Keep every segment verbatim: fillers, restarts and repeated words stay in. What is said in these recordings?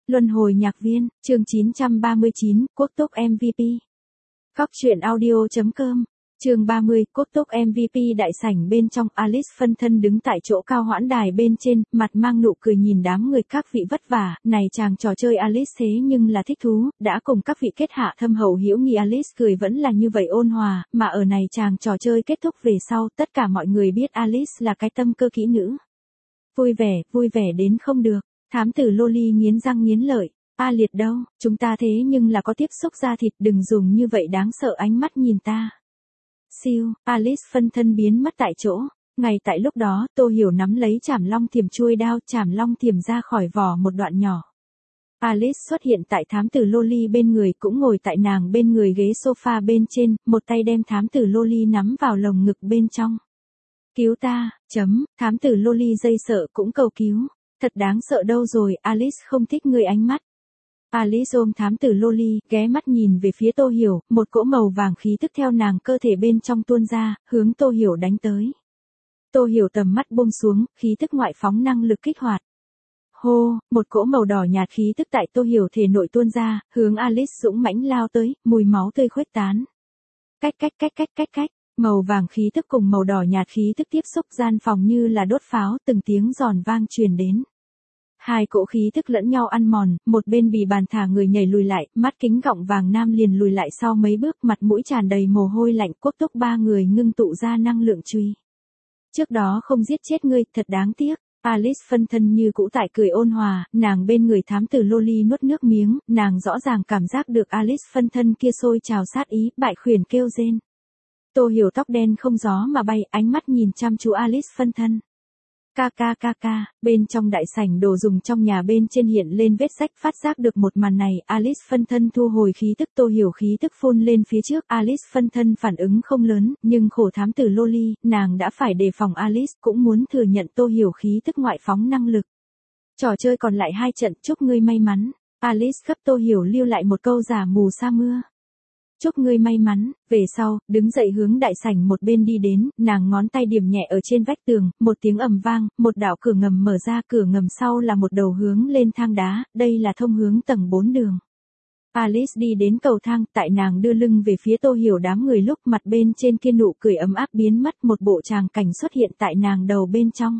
Luân hồi nhạc viên, chương chín trăm ba mươi chín, Quốc túc em vê pê. Cóc truyện audio chấm com, chương ba mươi, Quốc túc em vê pê. Đại sảnh bên trong, Alice phân thân đứng tại chỗ cao hoãn đài bên trên, mặt mang nụ cười nhìn đám người các vị vất vả. Này chàng trò chơi Alice thế nhưng là thích thú, đã cùng các vị kết hạ thâm hậu hữu nghị. Alice cười vẫn là như vậy ôn hòa, mà ở này chàng trò chơi kết thúc về sau, tất cả mọi người biết Alice là cái tâm cơ kỹ nữ. Vui vẻ, vui vẻ đến không được. Thám tử Loli nghiến răng nghiến lợi, A Liệt đâu, chúng ta thế nhưng là có tiếp xúc da thịt, đừng dùng như vậy đáng sợ ánh mắt nhìn ta. Siêu, Alice phân thân biến mất tại chỗ, ngay tại lúc đó, Tô Hiểu nắm lấy chảm long thiềm chuôi đao, chảm long thiềm ra khỏi vỏ một đoạn nhỏ. Alice xuất hiện tại thám tử Loli bên người, cũng ngồi tại nàng bên người ghế sofa bên trên, một tay đem thám tử Loli nắm vào lồng ngực bên trong. Cứu ta, chấm, thám tử Loli dây sợ cũng cầu cứu. Thật đáng sợ đâu rồi, Alice không thích người ánh mắt. Alice ôm thám tử Loli, ghé mắt nhìn về phía Tô Hiểu, một cỗ màu vàng khí tức theo nàng cơ thể bên trong tuôn ra, hướng Tô Hiểu đánh tới. Tô Hiểu tầm mắt buông xuống, khí tức ngoại phóng năng lực kích hoạt. Hô, một cỗ màu đỏ nhạt khí tức tại Tô Hiểu thể nội tuôn ra, hướng Alice dũng mãnh lao tới, mùi máu tươi khuếch tán. Cách cách cách cách cách cách. Màu vàng khí tức cùng màu đỏ nhạt khí tức tiếp xúc, gian phòng như là đốt pháo, từng tiếng giòn vang truyền đến. Hai cỗ khí tức lẫn nhau ăn mòn, một bên bì bàn thả người nhảy lùi lại, mắt kính gọng vàng nam liền lùi lại sau mấy bước, mặt mũi tràn đầy mồ hôi lạnh. Quốc túc ba người ngưng tụ ra năng lượng truy. Trước đó không giết chết ngươi, thật đáng tiếc. Alice phân thân như cũ tại cười ôn hòa, nàng bên người thám tử Loli nuốt nước miếng, nàng rõ ràng cảm giác được Alice phân thân kia sôi trào sát ý, bại khuyển kêu rên. Tô Hiểu tóc đen không gió mà bay, ánh mắt nhìn chăm chú Alice phân thân. Ca ca ca ca, bên trong đại sảnh đồ dùng trong nhà bên trên hiện lên vết rách, phát giác được một màn này, Alice phân thân thu hồi khí tức, Tô Hiểu khí tức phun lên phía trước, Alice phân thân phản ứng không lớn, nhưng khổ thám tử Loli, nàng đã phải đề phòng Alice, cũng muốn thừa nhận Tô Hiểu khí tức ngoại phóng năng lực. Trò chơi còn lại hai trận, chúc ngươi may mắn. Alice gấp Tô Hiểu lưu lại một câu giả mù sa mưa. Chúc ngươi may mắn, về sau, đứng dậy hướng đại sảnh một bên đi đến, nàng ngón tay điểm nhẹ ở trên vách tường, một tiếng ầm vang, một đạo cửa ngầm mở ra, cửa ngầm sau là một đầu hướng lên thang đá, đây là thông hướng tầng bốn đường. Alice đi đến cầu thang, tại nàng đưa lưng về phía Tô Hiểu đám người lúc mặt bên trên kia nụ cười ấm áp biến mất, một bộ tràng cảnh xuất hiện tại nàng đầu bên trong.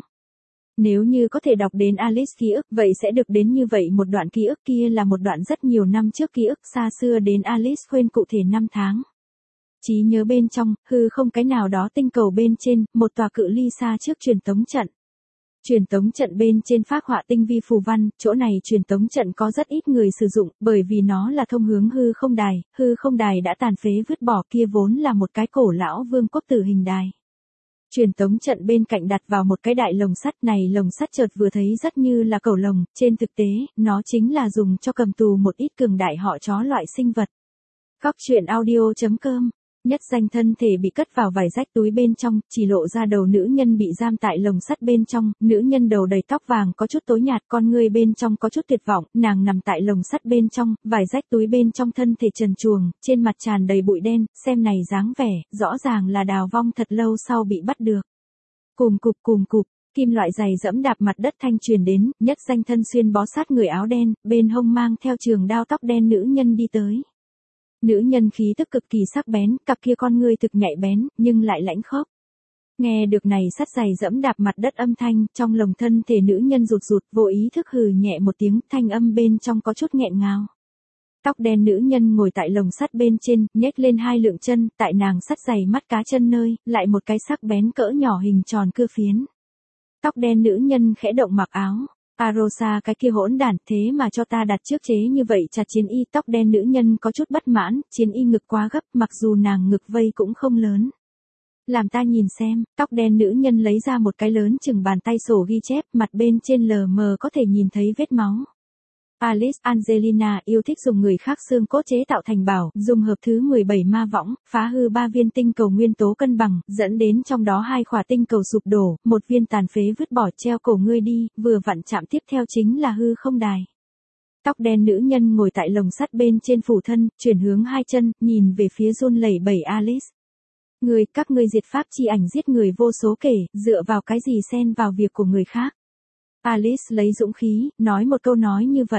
Nếu như có thể đọc đến Alice ký ức, vậy sẽ được đến như vậy một đoạn ký ức, kia là một đoạn rất nhiều năm trước ký ức xa xưa đến Alice quên cụ thể năm tháng. Trí nhớ bên trong, hư không cái nào đó tinh cầu bên trên, một tòa cự ly xa trước truyền tống trận. Truyền tống trận bên trên phác họa tinh vi phù văn, chỗ này truyền tống trận có rất ít người sử dụng, bởi vì nó là thông hướng hư không đài, hư không đài đã tàn phế vứt bỏ, kia vốn là một cái cổ lão vương quốc tử hình đài. Truyền tống trận bên cạnh đặt vào một cái đại lồng sắt, này lồng sắt chợt vừa thấy rất như là cầu lồng, trên thực tế, nó chính là dùng cho cầm tù một ít cường đại họ chó loại sinh vật. Cóc truyện audio chấm com, nhất danh thân thể bị cất vào vải rách túi bên trong, chỉ lộ ra đầu nữ nhân bị giam tại lồng sắt bên trong, nữ nhân đầu đầy tóc vàng có chút tối nhạt, con ngươi bên trong có chút tuyệt vọng, nàng nằm tại lồng sắt bên trong, vải rách túi bên trong thân thể trần truồng, trên mặt tràn đầy bụi đen, xem này dáng vẻ, rõ ràng là đào vong thật lâu sau bị bắt được. Cùm cục cùm cục, kim loại dày dẫm đạp mặt đất thanh truyền đến, nhất danh thân xuyên bó sát người áo đen, bên hông mang theo trường đao tóc đen nữ nhân đi tới. Nữ nhân khí tức cực kỳ sắc bén, cặp kia con ngươi thực nhạy bén, nhưng lại lãnh khốc. Nghe được này sắt giày dẫm đạp mặt đất âm thanh, trong lồng thân thể nữ nhân rụt rụt, vô ý thức hừ nhẹ một tiếng, thanh âm bên trong có chút nghẹn ngào. Tóc đen nữ nhân ngồi tại lồng sắt bên trên, nhếch lên hai lượng chân, tại nàng sắt giày mắt cá chân nơi, lại một cái sắc bén cỡ nhỏ hình tròn cưa phiến. Tóc đen nữ nhân khẽ động mặc áo. Arosa cái kia hỗn đản, thế mà cho ta đặt trước chế như vậy chặt chiến y. Tóc đen nữ nhân có chút bất mãn, chiến y ngực quá gấp, mặc dù nàng ngực vây cũng không lớn. Làm ta nhìn xem, tóc đen nữ nhân lấy ra một cái lớn chừng bàn tay sổ ghi chép, mặt bên trên lờ mờ có thể nhìn thấy vết máu. Alice Angelina yêu thích dùng người khác xương cốt chế tạo thành bảo, dùng hợp thứ mười bảy ma võng, phá hư ba viên tinh cầu nguyên tố cân bằng, dẫn đến trong đó hai khỏa tinh cầu sụp đổ, một viên tàn phế vứt bỏ treo cổ ngươi đi, vừa vặn chạm tiếp theo chính là hư không đài. Tóc đen nữ nhân ngồi tại lồng sắt bên trên phủ thân, chuyển hướng hai chân, nhìn về phía run lẩy bẩy Alice. Người, các ngươi diệt pháp chi ảnh giết người vô số kể, dựa vào cái gì xen vào việc của người khác. Alice lấy dũng khí, nói một câu nói như vậy.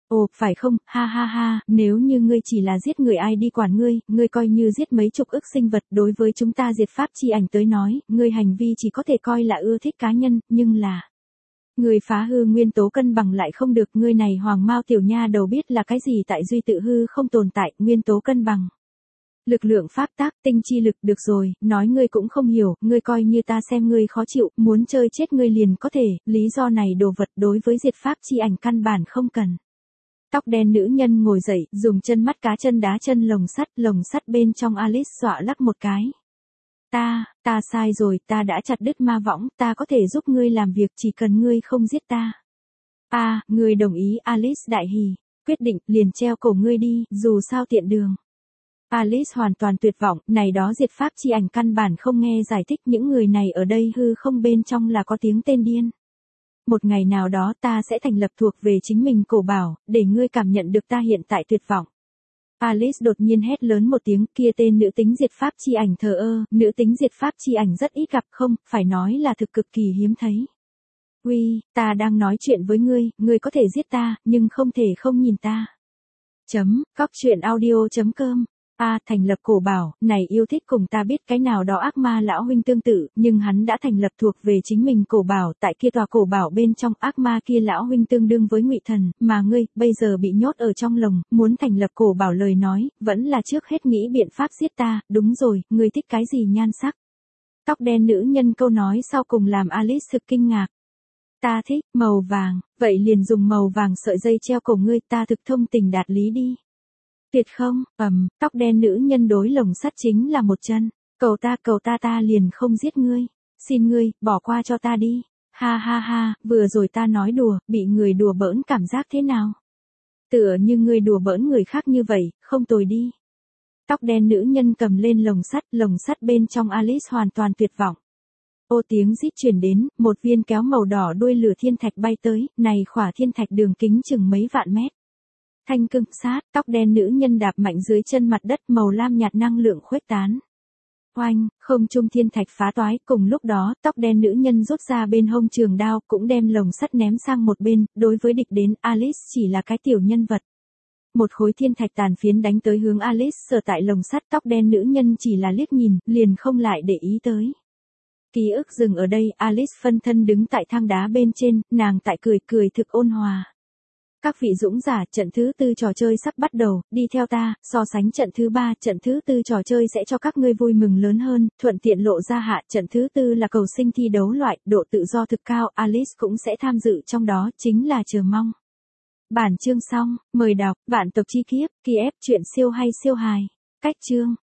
Ồ, phải không, ha ha ha, nếu như ngươi chỉ là giết người ai đi quản ngươi, ngươi coi như giết mấy chục ức sinh vật, đối với chúng ta diệt pháp chi ảnh tới nói, ngươi hành vi chỉ có thể coi là ưa thích cá nhân, nhưng là... Ngươi phá hư nguyên tố cân bằng lại không được, ngươi này hoàng mao tiểu nha đầu biết là cái gì tại duy tự hư không tồn tại, nguyên tố cân bằng. Lực lượng pháp tác, tinh chi lực, được rồi, nói ngươi cũng không hiểu, ngươi coi như ta xem ngươi khó chịu, muốn chơi chết ngươi liền có thể, lý do này đồ vật đối với diệt pháp chi ảnh căn bản không cần. Tóc đen nữ nhân ngồi dậy, dùng chân mắt cá chân đá chân lồng sắt, lồng sắt bên trong Alice dọa lắc một cái. Ta, ta sai rồi, ta đã chặt đứt ma võng, ta có thể giúp ngươi làm việc chỉ cần ngươi không giết ta. À, ngươi đồng ý, Alice đại hỉ, quyết định, liền treo cổ ngươi đi, dù sao tiện đường. Alice hoàn toàn tuyệt vọng, này đó diệt pháp chi ảnh căn bản không nghe giải thích, những người này ở đây hư không bên trong là có tiếng tên điên. Một ngày nào đó ta sẽ thành lập thuộc về chính mình cổ bảo, để ngươi cảm nhận được ta hiện tại tuyệt vọng. Alice đột nhiên hét lớn một tiếng, kia tên nữ tính diệt pháp chi ảnh thờ ơ, nữ tính diệt pháp chi ảnh rất ít gặp không, phải nói là thực cực kỳ hiếm thấy. Uy, ta đang nói chuyện với ngươi, ngươi có thể giết ta, nhưng không thể không nhìn ta. Chấm, cóc truyện audio chấm com. A, thành lập cổ bảo, này yêu thích cùng ta biết cái nào đó ác ma lão huynh tương tự, nhưng hắn đã thành lập thuộc về chính mình cổ bảo, tại kia tòa cổ bảo bên trong ác ma kia lão huynh tương đương với Ngụy Thần, mà ngươi, bây giờ bị nhốt ở trong lồng, muốn thành lập cổ bảo lời nói, vẫn là trước hết nghĩ biện pháp giết ta, đúng rồi, ngươi thích cái gì nhan sắc. Tóc đen nữ nhân câu nói sau cùng làm Alice thực kinh ngạc. Ta thích, màu vàng, vậy liền dùng màu vàng sợi dây treo cổ ngươi, ta thực thông tình đạt lý đi. Tuyệt không, ầm, tóc đen nữ nhân đối lồng sắt chính là một chân, cầu ta cầu ta ta liền không giết ngươi, xin ngươi, bỏ qua cho ta đi, ha ha ha, vừa rồi ta nói đùa, bị người đùa bỡn cảm giác thế nào? Tựa như ngươi đùa bỡn người khác như vậy, không tồi đi. Tóc đen nữ nhân cầm lên lồng sắt, lồng sắt bên trong Alice hoàn toàn tuyệt vọng. Ô tiếng rít truyền đến, một viên kéo màu đỏ đuôi lửa thiên thạch bay tới, này khỏa thiên thạch đường kính chừng mấy vạn mét. Thanh cưng sát, tóc đen nữ nhân đạp mạnh dưới chân mặt đất màu lam nhạt năng lượng khuếch tán. Oanh, không trung thiên thạch phá toái, cùng lúc đó, tóc đen nữ nhân rút ra bên hông trường đao, cũng đem lồng sắt ném sang một bên, đối với địch đến, Alice chỉ là cái tiểu nhân vật. Một khối thiên thạch tàn phiến đánh tới hướng Alice sở tại lồng sắt, tóc đen nữ nhân chỉ là liếc nhìn, liền không lại để ý tới. Ký ức dừng ở đây, Alice phân thân đứng tại thang đá bên trên, nàng tại cười cười thực ôn hòa. Các vị dũng giả, trận thứ tư trò chơi sắp bắt đầu, đi theo ta, so sánh trận thứ ba, trận thứ tư trò chơi sẽ cho các ngươi vui mừng lớn hơn, thuận tiện lộ ra hạ, trận thứ tư là cầu sinh thi đấu loại, độ tự do thực cao, Alice cũng sẽ tham dự trong đó, chính là chờ mong. Bản chương xong, mời đọc, vạn tộc chi kiếp, Kiev, chuyện siêu hay siêu hài. Cách chương.